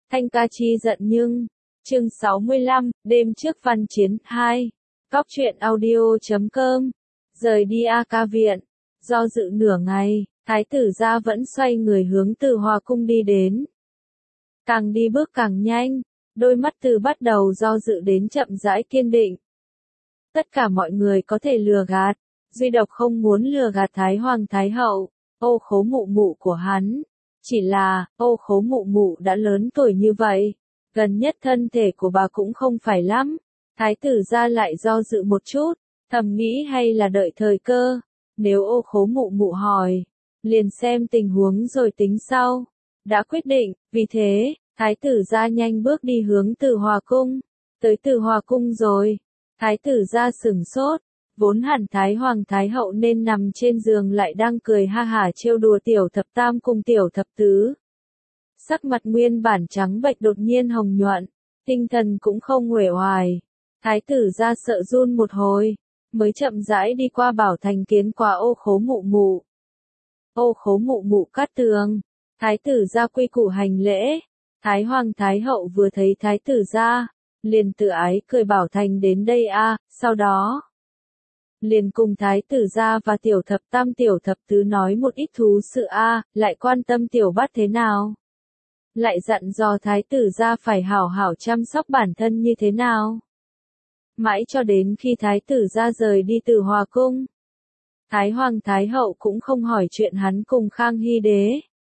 Thanh ca chi giận nhưng. Chương 65, đêm trước văn chiến 2. Cóc truyện audio.com. Rời đi A Ca viện. Do dự nửa ngày, thái tử gia vẫn xoay người hướng Từ Hòa cung đi đến. Càng đi bước càng nhanh, đôi mắt từ bắt đầu do dự đến chậm rãi kiên định. Tất cả mọi người có thể lừa gạt, duy độc không muốn lừa gạt Thái Hoàng Thái Hậu, Ô Khố mụ mụ của hắn. Chỉ là, Ô Khố mụ mụ đã lớn tuổi như vậy, gần nhất thân thể của bà cũng không phải lắm. Thái tử gia lại do dự một chút, thầm nghĩ hay là đợi thời cơ, nếu Ô Khố mụ mụ hỏi, liền xem tình huống rồi tính sau. Đã quyết định, vì thế, thái tử gia nhanh bước đi hướng Từ Hòa cung. Tới Từ Hòa cung rồi, thái tử gia sửng sốt, vốn hẳn Thái Hoàng Thái Hậu nên nằm trên giường lại đang cười ha hả trêu đùa tiểu thập tam cùng tiểu thập tứ. Sắc mặt nguyên bản trắng bệch đột nhiên hồng nhuận, tinh thần cũng không uể oải. Thái tử gia sợ run một hồi, mới chậm rãi đi qua bảo thành kiến qua Ô Khố mụ mụ. Ô Khố mụ mụ cát tường, thái tử gia quy củ hành lễ. Thái Hoàng Thái Hậu vừa thấy thái tử gia, liền tự ái cười bảo thành đến đây a, sau đó liền cùng thái tử gia và tiểu thập tam tiểu thập tứ nói một ít thú sự a, lại quan tâm tiểu bát thế nào. Lại dặn dò thái tử gia phải hảo hảo chăm sóc bản thân như thế nào. Mãi cho đến khi thái tử gia rời đi Từ Hòa cung, Thái Hoàng Thái Hậu cũng không hỏi chuyện hắn cùng Khang Hy đế.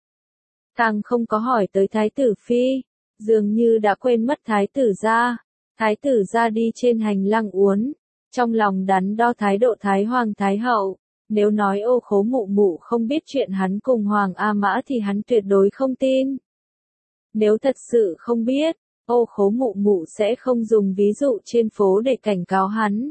Càng không có hỏi tới thái tử phi, dường như đã quên mất thái tử gia. Thái tử gia đi trên hành lang uốn, trong lòng đắn đo thái độ Thái Hoàng Thái Hậu. Nếu nói Ô Khố mụ mụ không biết chuyện hắn cùng Hoàng A Mã thì hắn tuyệt đối không tin. Nếu thật sự không biết, Ô Khố mụ mụ sẽ không dùng ví dụ trên phố để cảnh cáo hắn.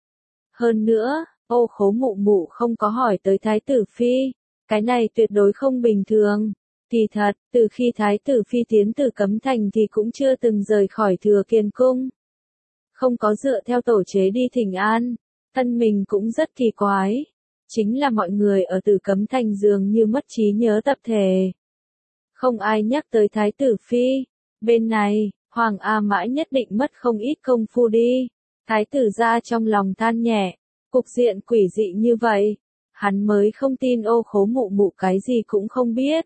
Hơn nữa, Ô Khố mụ mụ không có hỏi tới thái tử phi, cái này tuyệt đối không bình thường. Kỳ thật, từ khi thái tử phi tiến từ Cấm Thành thì cũng chưa từng rời khỏi Thừa Kiền cung. Không có dựa theo tổ chế đi thỉnh an, thân mình cũng rất kỳ quái. Chính là mọi người ở Từ Cấm Thành dường như mất trí nhớ tập thể. Không ai nhắc tới thái tử phi. Bên này, Hoàng A Mã nhất định mất không ít công phu đi. Thái tử gia trong lòng than nhẹ, cục diện quỷ dị như vậy, hắn mới không tin Ô Khố mụ mụ cái gì cũng không biết.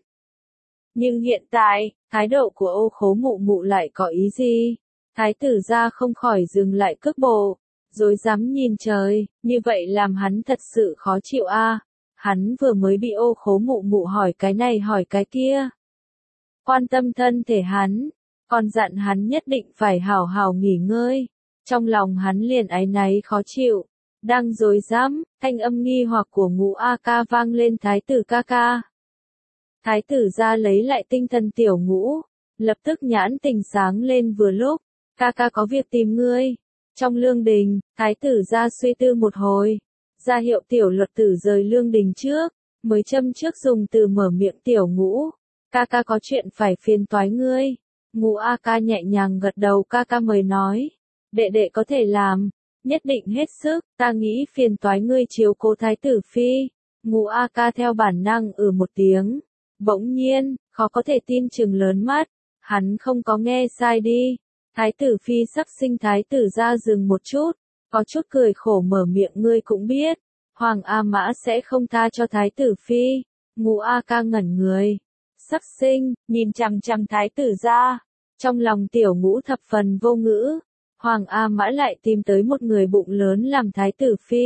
Nhưng hiện tại, thái độ của Ô Khố mụ mụ lại có ý gì? Thái tử gia không khỏi dừng lại cước bộ, rồi dám nhìn trời, như vậy làm hắn thật sự khó chịu a. Hắn vừa mới bị Ô Khố mụ mụ hỏi cái này hỏi cái kia. Quan tâm thân thể hắn, còn dặn hắn nhất định phải hảo hảo nghỉ ngơi. Trong lòng hắn liền áy náy khó chịu, đang rối rắm, thanh âm nghi hoặc của Ngũ A Ca vang lên thái tử ca ca. Thái tử gia lấy lại tinh thần tiểu Ngũ, lập tức nhãn tình sáng lên vừa lúc, ca ca có việc tìm ngươi. Trong lương đình, thái tử gia suy tư một hồi, ra hiệu tiểu luật tử rời lương đình trước, mới châm trước dùng từ mở miệng tiểu Ngũ, ca ca có chuyện phải phiền toái ngươi. Ngũ A Ca nhẹ nhàng gật đầu ca ca mời nói, đệ đệ có thể làm, nhất định hết sức, ta nghĩ phiền toái ngươi chiếu cố thái tử phi. Ngũ A Ca theo bản năng một tiếng. Bỗng nhiên, khó có thể tin chừng lớn mắt, hắn không có nghe sai đi. Thái tử phi sắp sinh thái tử gia dừng một chút, có chút cười khổ mở miệng ngươi cũng biết, Hoàng A Mã sẽ không tha cho thái tử phi. Ngũ A Ca ngẩn người, sắp sinh, nhìn chằm chằm thái tử gia, trong lòng tiểu Ngũ thập phần vô ngữ. Hoàng A Mã lại tìm tới một người bụng lớn làm thái tử phi.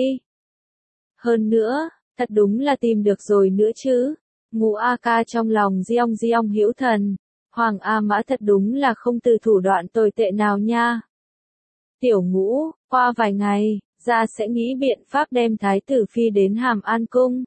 Hơn nữa, thật đúng là tìm được rồi nữa chứ. Ngũ A Ca trong lòng diong hữu thần, Hoàng A Mã thật đúng là không từ thủ đoạn tồi tệ nào nha. Tiểu Ngũ, qua vài ngày, gia sẽ nghĩ biện pháp đem thái tử phi đến Hàm An cung.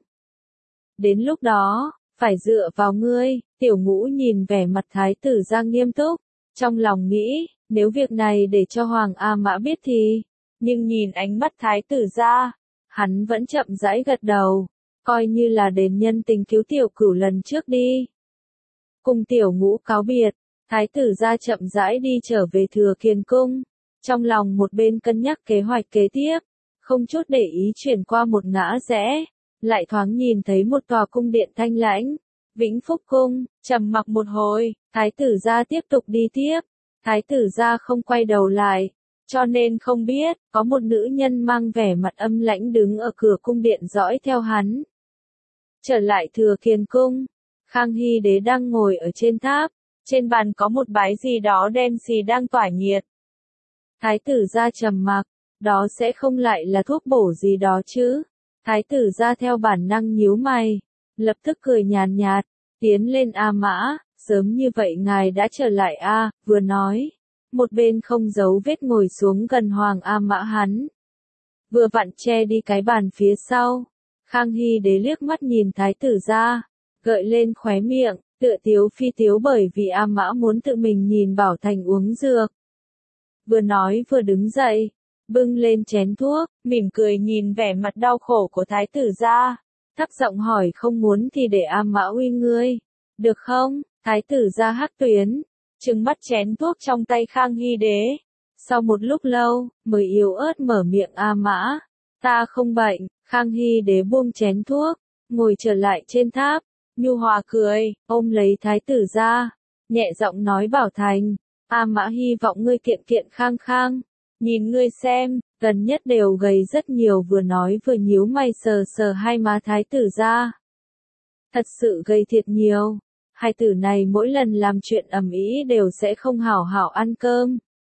Đến lúc đó, phải dựa vào ngươi. Tiểu Ngũ nhìn vẻ mặt thái tử gia nghiêm túc, trong lòng nghĩ, nếu việc này để cho Hoàng A Mã biết thì, nhưng nhìn ánh mắt thái tử gia, hắn vẫn chậm rãi gật đầu. Coi như là đền nhân tình cứu tiểu Cửu lần trước đi. Cùng tiểu Ngũ cáo biệt, thái tử gia chậm rãi đi trở về Thừa Kiền cung. Trong lòng một bên cân nhắc kế hoạch kế tiếp, không chút để ý chuyển qua một ngã rẽ, lại thoáng nhìn thấy một tòa cung điện thanh lãnh, Vĩnh Phúc cung, trầm mặc một hồi, Thái tử gia tiếp tục đi tiếp. Thái tử gia không quay đầu lại, cho nên không biết, có một nữ nhân mang vẻ mặt âm lãnh đứng ở cửa cung điện dõi theo hắn. Trở lại Thừa Kiền cung, Khang Hy đế đang ngồi ở trên tháp, trên bàn có một bái gì đó đen xì đang tỏa nhiệt. Thái tử gia trầm mặc, đó sẽ không lại là thuốc bổ gì đó chứ? Thái tử gia theo bản năng nhíu mày, lập tức cười nhàn nhạt, tiến lên A Mã, sớm như vậy ngài đã trở lại a, vừa nói, một bên không giấu vết ngồi xuống gần Hoàng A Mã hắn. Vừa vặn che đi cái bàn phía sau. Khang Hy đế liếc mắt nhìn thái tử gia, gợi lên khóe miệng, tựa tiếu phi tiếu bởi vì A Mã muốn tự mình nhìn Bảo Thành uống dược. Vừa nói vừa đứng dậy, bưng lên chén thuốc, mỉm cười nhìn vẻ mặt đau khổ của thái tử gia, thấp giọng hỏi không muốn thì để A Mã uy ngươi, được không? Thái tử gia hắc tuyến, trừng mắt chén thuốc trong tay Khang Hy đế. Sau một lúc lâu, mới yếu ớt mở miệng A Mã, ta không bệnh. Khang Hy đế buông chén thuốc, ngồi trở lại trên tháp, nhu hòa cười, ôm lấy thái tử gia, nhẹ giọng nói Bảo Thành, A Mã hy vọng ngươi kiện kiện khang khang, nhìn ngươi xem, gần nhất đều gầy rất nhiều, vừa nói vừa nhíu mày sờ sờ hai má thái tử gia. Thật sự gầy thiệt nhiều, hai tử này mỗi lần làm chuyện ầm ĩ đều sẽ không hảo hảo ăn cơm.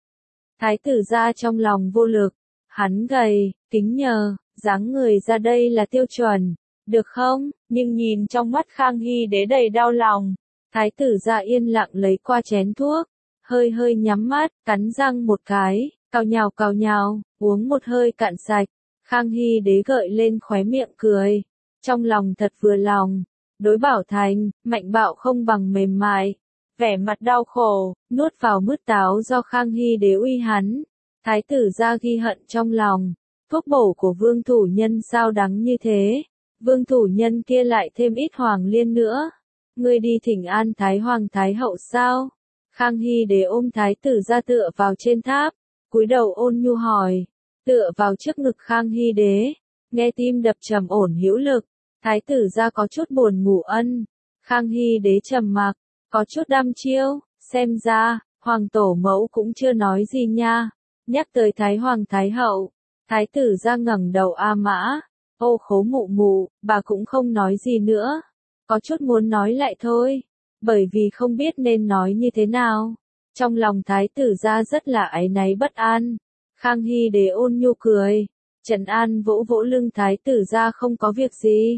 Thái tử gia trong lòng vô lực, hắn gầy, kính nhờ, dáng người ra đây là tiêu chuẩn, được không? Nhưng nhìn trong mắt Khang Hy đế đầy đau lòng, thái tử gia yên lặng lấy qua chén thuốc, hơi hơi nhắm mắt, cắn răng một cái, cào nhào, uống một hơi cạn sạch. Khang Hy đế gợi lên khóe miệng cười, trong lòng thật vừa lòng, đối Bảo Thành, mạnh bạo không bằng mềm mại, vẻ mặt đau khổ, nuốt vào mứt táo do Khang Hy đế uy hắn. Thái tử gia ghi hận trong lòng, thuốc bổ của vương thủ nhân sao đắng như thế, vương thủ nhân kia lại thêm ít hoàng liên nữa, ngươi đi thỉnh an Thái Hoàng Thái Hậu sao? Khang Hy đế ôm thái tử gia tựa vào trên tháp, cúi đầu ôn nhu hỏi, tựa vào trước ngực Khang Hy đế, nghe tim đập trầm ổn hữu lực, thái tử gia có chút buồn ngủ ân. Khang Hy đế trầm mặc, có chút đăm chiêu, xem ra, hoàng tổ mẫu cũng chưa nói gì nha. Nhắc tới Thái Hoàng Thái Hậu, thái tử gia ngẩng đầu A Mã, ô khố mụ mụ, bà cũng không nói gì nữa, có chút muốn nói lại thôi, bởi vì không biết nên nói như thế nào. Trong lòng thái tử gia rất là áy náy bất an. Khang Hy đế ôn nhu cười, trấn an vỗ vỗ lưng thái tử gia không có việc gì.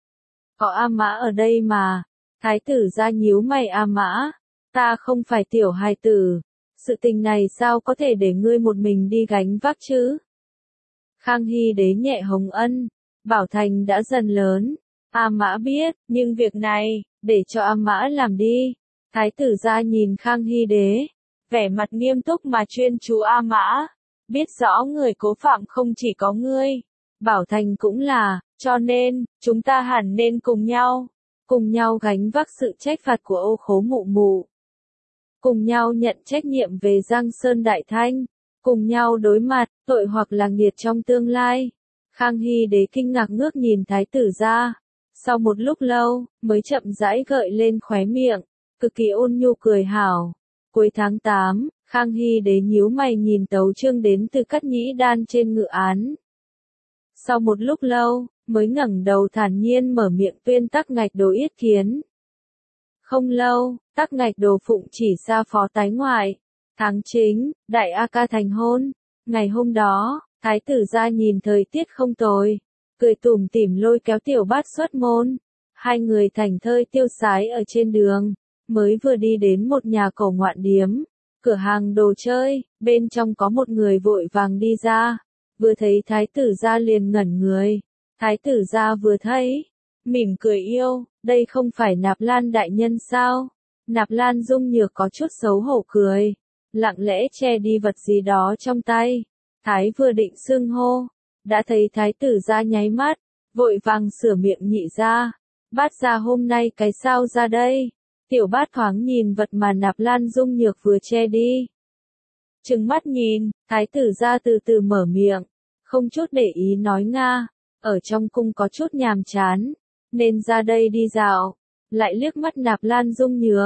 Có A Mã ở đây mà. Thái tử gia nhíu mày A Mã, ta không phải tiểu hài tử, sự tình này sao có thể để ngươi một mình đi gánh vác chứ? Khang Hy đế nhẹ hồng ân, Bảo Thành đã dần lớn, A Mã biết, nhưng việc này, để cho A Mã làm đi. Thái tử gia nhìn Khang Hy đế, vẻ mặt nghiêm túc mà chuyên chú A Mã, biết rõ người cố phạm không chỉ có ngươi, Bảo Thành cũng là, cho nên, chúng ta hẳn nên cùng nhau gánh vác sự trách phạt của ô khố mụ mụ. Cùng nhau nhận trách nhiệm về Giang Sơn Đại Thanh, cùng nhau đối mặt, tội hoặc là nghiệt trong tương lai. Khang Hy đế kinh ngạc ngước nhìn thái tử gia, sau một lúc lâu, mới chậm rãi gợi lên khóe miệng, cực kỳ ôn nhu cười hảo. Cuối tháng 8, Khang Hy đế nhíu mày nhìn tấu chương đến từ Cát Nhĩ Đan trên ngự án. Sau một lúc lâu, mới ngẩng đầu thản nhiên mở miệng tuyên Tắc Ngạch Đồ yết kiến. Không lâu, Tắc Ngạch Đồ phụng chỉ xa phó tái ngoại. Tháng chính, đại A Ca thành hôn. Ngày hôm đó, thái tử gia nhìn thời tiết không tồi, cười tủm tỉm lôi kéo Tiểu Bát xuất môn. Hai người thành thơi tiêu sái ở trên đường, mới vừa đi đến một nhà cổ ngoạn điếm, cửa hàng đồ chơi, bên trong có một người vội vàng đi ra, vừa thấy thái tử gia liền ngẩn người. Thái tử gia vừa thấy, mỉm cười yêu, đây không phải Nạp Lan đại nhân sao? Nạp Lan Dung Nhược có chút xấu hổ cười, lặng lẽ che đi vật gì đó trong tay. Thái vừa định xưng hô, đã thấy thái tử gia nháy mắt, vội vàng sửa miệng nhị ra. Bát gia hôm nay cái sao ra đây? Tiểu Bát thoáng nhìn vật mà Nạp Lan Dung Nhược vừa che đi. Trừng mắt nhìn, thái tử gia từ từ mở miệng, không chút để ý nói nga, ở trong cung có chút nhàm chán, nên ra đây đi dạo. Lại liếc mắt Nạp Lan Dung Nhược,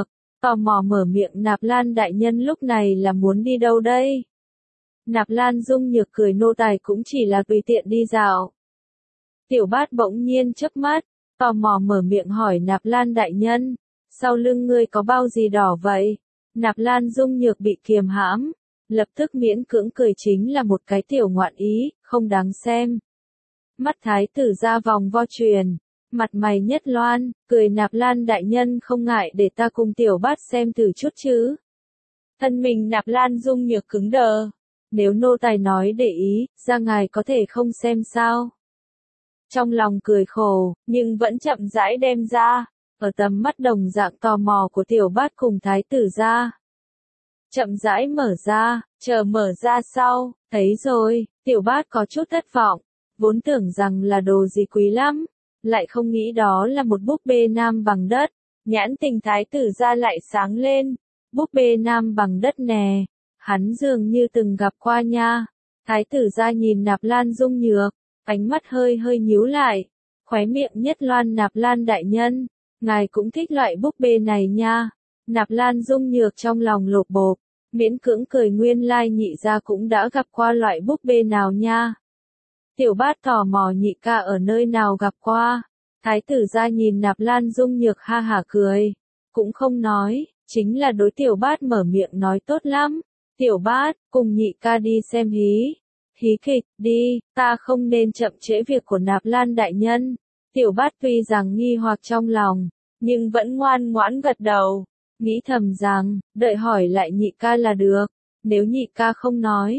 tò mò mở miệng Nạp Lan đại nhân lúc này là muốn đi đâu đây? Nạp Lan Dung Nhược cười nô tài cũng chỉ là tùy tiện đi dạo. Tiểu Bát bỗng nhiên chớp mắt, tò mò mở miệng hỏi Nạp Lan đại nhân, sau lưng ngươi có bao gì đỏ vậy? Nạp Lan Dung Nhược bị kiềm hãm, lập tức miễn cưỡng cười chính là một cái tiểu ngoạn ý, không đáng xem. Mắt thái tử ra vòng vo truyền, mặt mày nhất loan, cười Nạp Lan đại nhân không ngại để ta cùng Tiểu Bát xem thử chút chứ. Thân mình Nạp Lan Dung Nhược cứng đờ, nếu nô tài nói để ý, ra ngài có thể không xem sao. Trong lòng cười khổ, nhưng vẫn chậm rãi đem ra, ở tầm mắt đồng dạng tò mò của Tiểu Bát cùng thái tử ra. Chậm rãi mở ra, chờ mở ra sau, thấy rồi, Tiểu Bát có chút thất vọng, vốn tưởng rằng là đồ gì quý lắm, lại không nghĩ đó là một búp bê nam bằng đất, nhãn tình thái tử ra lại sáng lên, búp bê nam bằng đất nè, hắn dường như từng gặp qua nha. Thái tử ra nhìn Nạp Lan Dung Nhược, ánh mắt hơi hơi nhíu lại, khóe miệng nhất loan Nạp Lan đại nhân, ngài cũng thích loại búp bê này nha. Nạp Lan Dung Nhược trong lòng lột bột, miễn cưỡng cười nguyên lai nhị gia cũng đã gặp qua loại búp bê nào nha. Tiểu Bát tò mò nhị ca ở nơi nào gặp qua. Thái tử ra nhìn Nạp Lan Dung Nhược ha hả cười, cũng không nói, chính là đối Tiểu Bát mở miệng nói tốt lắm. Tiểu Bát, cùng nhị ca đi xem hí kịch, đi, ta không nên chậm trễ việc của Nạp Lan đại nhân. Tiểu Bát tuy rằng nghi hoặc trong lòng, nhưng vẫn ngoan ngoãn gật đầu, nghĩ thầm rằng, đợi hỏi lại nhị ca là được, nếu nhị ca không nói,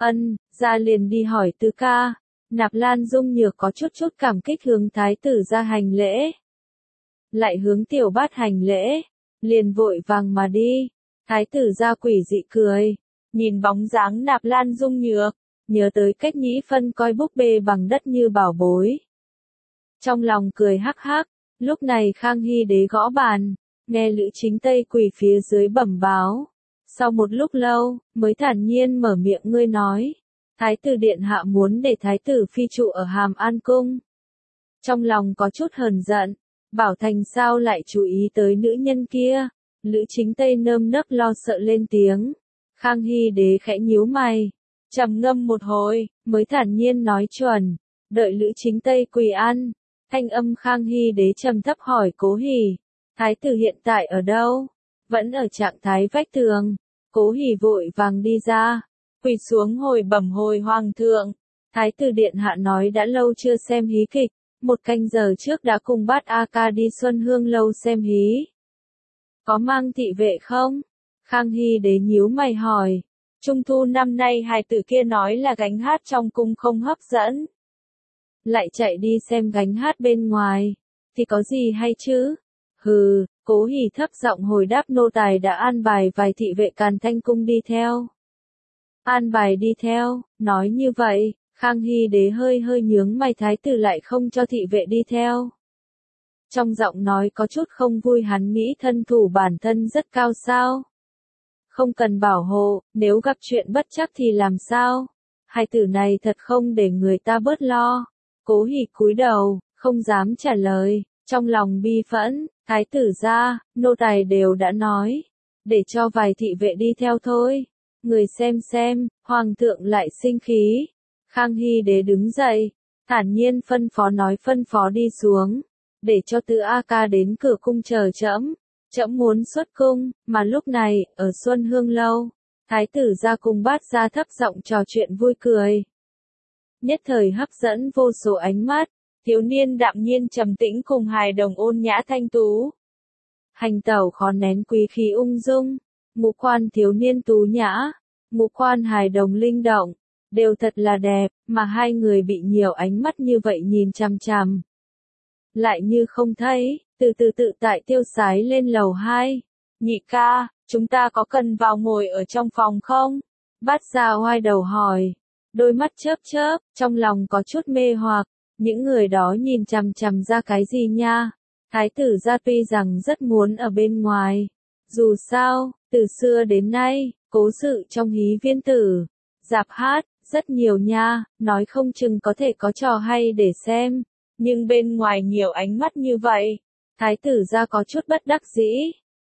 ra liền đi hỏi tứ ca. Nạp Lan Dung Nhược có chút cảm kích hướng thái tử ra hành lễ. Lại hướng Tiểu Bát hành lễ, liền vội vàng mà đi. Thái tử ra quỷ dị cười, nhìn bóng dáng Nạp Lan Dung Nhược, nhớ tới cách Nhĩ Phân coi búp bê bằng đất như bảo bối. Trong lòng cười hắc hắc, lúc này Khang Hy đế gõ bàn, nghe Lữ Chính Tây quỳ phía dưới bẩm báo. Sau một lúc lâu, mới thản nhiên mở miệng ngươi nói. Thái tử điện hạ muốn để thái tử phi trụ ở Hàm An cung. Trong lòng có chút hờn giận, Bảo Thành sao lại chú ý tới nữ nhân kia. Lữ Chính Tây nơm nớp lo sợ lên tiếng. Khang Hy đế khẽ nhíu mày, trầm ngâm một hồi, mới thản nhiên nói chuẩn. Đợi Lữ Chính Tây quỳ ăn, thanh âm Khang Hy đế trầm thấp hỏi Cố Hỉ, thái tử hiện tại ở đâu? Vẫn ở trạng thái vách tường. Cố Hỉ vội vàng đi ra, quỳ xuống hồi bẩm hồi hoàng thượng. Thái tử điện hạ nói đã lâu chưa xem hí kịch, 1 canh giờ trước đã cùng Bát A Ca đi Xuân Hương lâu xem hí. Có mang thị vệ không? Khang Hy đế nhíu mày hỏi. Trung thu năm nay hài tử kia nói là gánh hát trong cung không hấp dẫn. Lại chạy đi xem gánh hát bên ngoài, thì có gì hay chứ? Hừ, Cố Hỉ thấp giọng hồi đáp nô tài đã an bài vài thị vệ Càn Thanh cung đi theo. An bài đi theo, nói như vậy, Khang Hy đế hơi hơi nhướng mày thái tử lại không cho thị vệ đi theo. Trong giọng nói có chút không vui hắn nghĩ thân thủ bản thân rất cao sao. Không cần bảo hộ, nếu gặp chuyện bất chắc thì làm sao? Hai tử này thật không để người ta bớt lo. Cố Hỉ cúi đầu, không dám trả lời, trong lòng bi phẫn, thái tử ra, nô tài đều đã nói, để cho vài thị vệ đi theo thôi. Người xem, hoàng thượng lại sinh khí. Khang Hy đế đứng dậy, thản nhiên phân phó đi xuống, để cho Tứ A Ca đến cửa cung chờ trẫm. Trẫm muốn xuất cung, mà lúc này, ở Xuân Hương lâu, thái tử ra cùng Bát gia thấp giọng trò chuyện vui cười. Nhất thời hấp dẫn vô số ánh mắt, thiếu niên đạm nhiên trầm tĩnh cùng hài đồng ôn nhã thanh tú. Hành tẩu khó nén quý khí ung dung, ngũ quan thiếu niên tú nhã, ngũ quan hài đồng linh động, đều thật là đẹp, mà hai người bị nhiều ánh mắt như vậy nhìn chằm chằm. Lại như không thấy, từ từ tự tại tiêu sái lên lầu 2. Nhị ca, chúng ta có cần vào ngồi ở trong phòng không? Bát gia oai đầu hỏi, đôi mắt chớp chớp, trong lòng có chút mê hoặc, những người đó nhìn chằm chằm ra cái gì nha? Thái tử gia tuy rằng rất muốn ở bên ngoài, dù sao, từ xưa đến nay, cố sự trong hí viên tử, rạp hát, rất nhiều nha, nói không chừng có thể có trò hay để xem, nhưng bên ngoài nhiều ánh mắt như vậy, thái tử gia có chút bất đắc dĩ.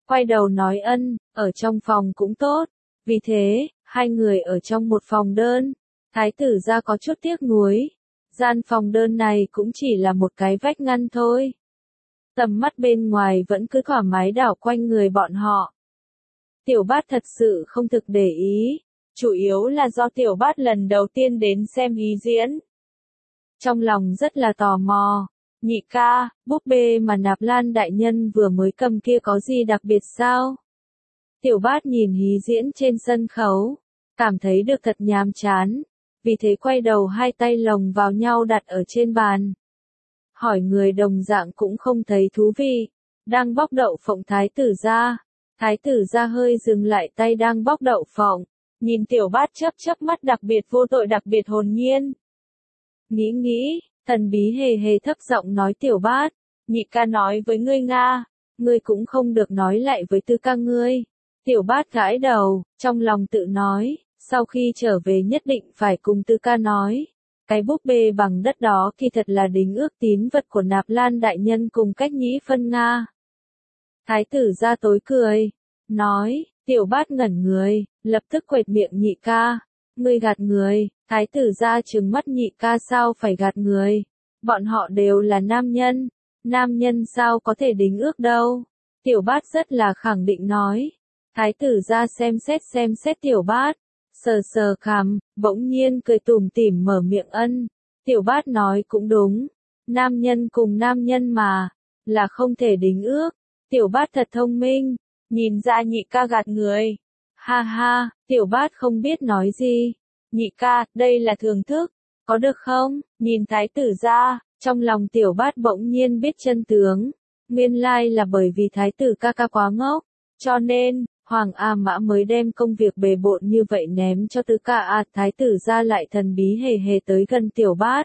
quay đầu nói ân, ở trong phòng cũng tốt. Vì thế, hai người ở trong một phòng đơn. Thái tử gia có chút tiếc nuối. Gian phòng đơn này cũng chỉ là một cái vách ngăn thôi. Tầm mắt bên ngoài vẫn cứ thoải mái đảo quanh người bọn họ. Tiểu Bát thật sự không thực để ý, chủ yếu là do Tiểu Bát lần đầu tiên đến xem hí diễn. Trong lòng rất là tò mò, nhị ca, búp bê mà Nạp Lan đại nhân vừa mới cầm kia có gì đặc biệt sao? Tiểu Bát nhìn hí diễn trên sân khấu, cảm thấy được thật nhàm chán, vì thế quay đầu hai tay lồng vào nhau đặt ở trên bàn. Hỏi người đồng dạng cũng không thấy thú vị, đang bóc đậu phộng thái tử gia. Thái tử gia hơi dừng lại tay đang bóc đậu phộng, nhìn Tiểu Bát chớp mắt đặc biệt vô tội đặc biệt hồn nhiên. Nghĩ, thần bí hề hề thấp giọng nói Tiểu Bát, nhị ca nói với ngươi Nga, ngươi cũng không được nói lại với tư ca ngươi. Tiểu Bát gãi đầu, trong lòng tự nói, sau khi trở về nhất định phải cùng tư ca nói. Cái búp bê bằng đất đó kỳ thật là đính ước tín vật của Nạp Lan đại nhân cùng Cách Nhĩ Phân Nga. Thái tử gia tối cười, nói, Tiểu Bát ngẩn người, lập tức quệt miệng nhị ca, ngươi gạt người. Thái tử gia trừng mắt nhị ca sao phải gạt người, bọn họ đều là nam nhân sao có thể đính ước đâu. Tiểu Bát rất là khẳng định nói. Thái tử gia xem xét Tiểu Bát, sờ cằm, bỗng nhiên cười tủm tỉm mở miệng ân. Tiểu Bát nói cũng đúng, nam nhân cùng nam nhân mà, là không thể đính ước. Tiểu Bát thật thông minh, nhìn ra nhị ca gạt người. Ha ha, Tiểu Bát không biết nói gì. Nhị ca, đây là thưởng thức, có được không? Nhìn thái tử gia, trong lòng Tiểu Bát bỗng nhiên biết chân tướng. Nguyên lai là bởi vì thái tử ca ca quá ngốc, cho nên Hoàng A Mã mới đem công việc bề bộn như vậy ném cho tư ca. Thái tử gia lại thần bí hề hề tới gần Tiểu Bát.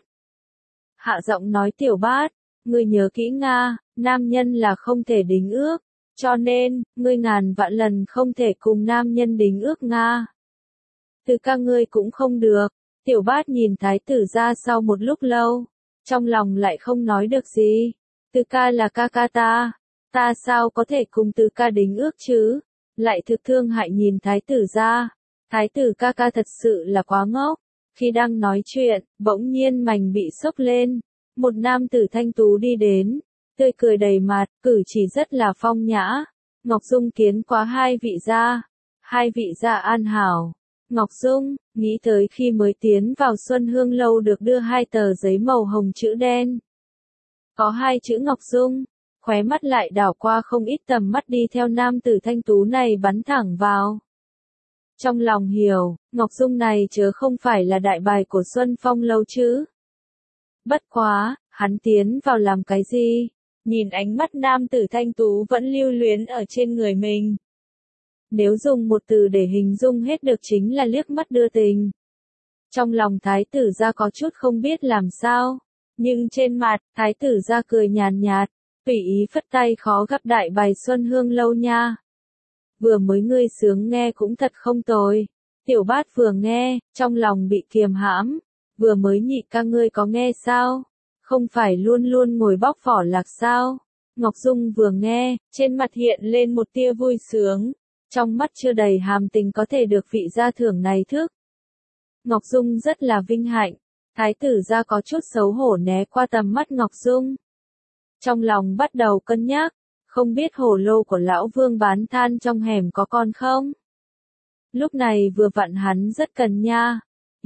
Hạ giọng nói Tiểu Bát, ngươi nhớ kỹ Nga, nam nhân là không thể đính ước, cho nên, ngươi ngàn vạn lần không thể cùng nam nhân đính ước Nga. Tư ca ngươi cũng không được. Tiểu Bát nhìn thái tử gia sau một lúc lâu, trong lòng lại không nói được gì. Tư ca là ca ca ta sao có thể cùng tư ca đính ước chứ? Lại thực thương hại nhìn thái tử gia. Thái tử ca ca thật sự là quá ngốc. Khi đang nói chuyện, bỗng nhiên mảnh bị xốc lên. Một nam tử thanh tú đi đến, tươi cười đầy mặt, cử chỉ rất là phong nhã. Ngọc Dung kiến quá hai vị gia an hảo. Ngọc Dung, nghĩ tới khi mới tiến vào Xuân Hương Lâu được đưa hai tờ giấy màu hồng chữ đen. Có hai chữ Ngọc Dung, khóe mắt lại đảo qua không ít tầm mắt đi theo nam tử thanh tú này bắn thẳng vào. Trong lòng hiểu, Ngọc Dung này chớ không phải là đại bài của Xuân Phong Lâu chứ. Bất quá, hắn tiến vào làm cái gì? Nhìn ánh mắt nam tử thanh tú vẫn lưu luyến ở trên người mình. Nếu dùng một từ để hình dung hết được chính là liếc mắt đưa tình. Trong lòng thái tử gia có chút không biết làm sao, nhưng trên mặt, thái tử gia cười nhàn nhạt, tùy ý phất tay khó gặp đại bài Xuân Hương Lâu nha. Vừa mới ngươi sướng nghe cũng thật không tồi. Tiểu Bát vừa nghe, trong lòng bị kiềm hãm, vừa mới nhị ca ngươi có nghe sao? Không phải luôn luôn ngồi bóc vỏ lạc sao? Ngọc Dung vừa nghe, trên mặt hiện lên một tia vui sướng. Trong mắt chưa đầy hàm tình có thể được vị gia thưởng này thức. Ngọc Dung rất là vinh hạnh. Thái tử gia có chút xấu hổ né qua tầm mắt Ngọc Dung. Trong lòng bắt đầu cân nhắc, không biết hồ lô của lão vương bán than trong hẻm có còn không? Lúc này vừa vặn hắn rất cần nha.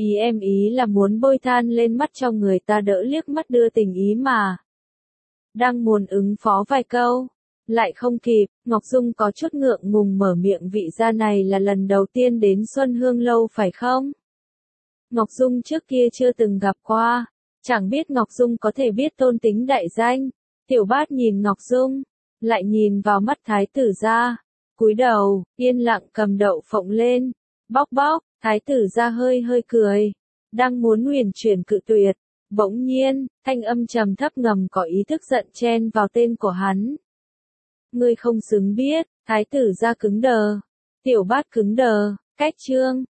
Ý là muốn bôi than lên mắt cho người ta đỡ liếc mắt đưa tình ý mà. Đang muốn ứng phó vài câu. Lại không kịp, Ngọc Dung có chút ngượng ngùng mở miệng vị gia này là lần đầu tiên đến Xuân Hương Lâu phải không? Ngọc Dung trước kia chưa từng gặp qua, chẳng biết Ngọc Dung có thể biết tôn tính đại danh. Tiểu Bát nhìn Ngọc Dung, lại nhìn vào mắt thái tử gia, cúi đầu, yên lặng cầm đậu phộng lên, bóc, thái tử gia hơi cười, đang muốn huyền chuyển cự tuyệt, bỗng nhiên, thanh âm trầm thấp ngầm có ý thức giận chen vào tên của hắn. Ngươi không xứng biết, thái tử gia cứng đờ, Tiểu Bát cứng đờ, cách chương